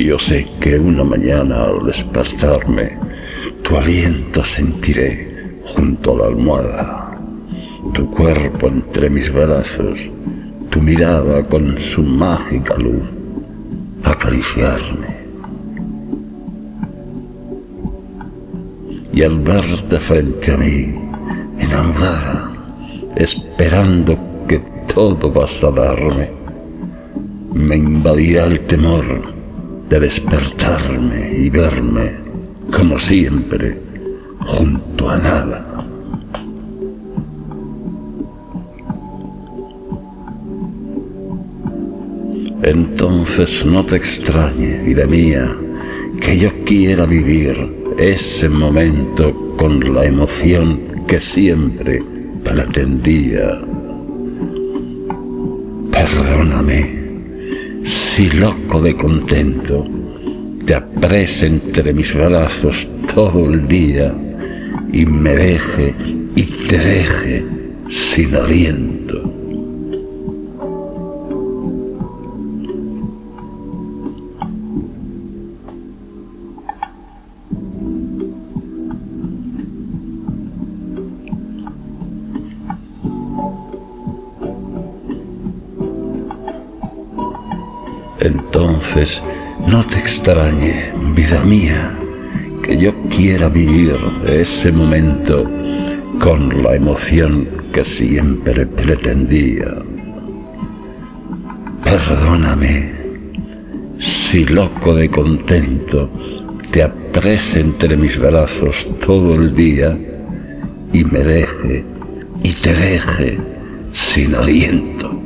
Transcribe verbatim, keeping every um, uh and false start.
Yo sé que una mañana al despertarme, tu aliento sentiré junto a la almohada, tu cuerpo entre mis brazos, tu mirada con su mágica luz, acariciarme. Y al verte frente a mí, enamorada, esperando que todo vas a darme, me invadirá el temor de despertarme y verme, como siempre, junto a nada. Entonces no te extrañe, vida mía, que yo quiera vivir ese momento con la emoción que siempre pretendía. Perdóname si loco de contento te aprese entre mis brazos todo el día y me deje y te deje sin aliento. Entonces no te extrañe, vida mía, que yo quiera vivir ese momento con la emoción que siempre pretendía. Perdóname si loco de contento te aprese entre mis brazos todo el día y me deje y te deje sin aliento.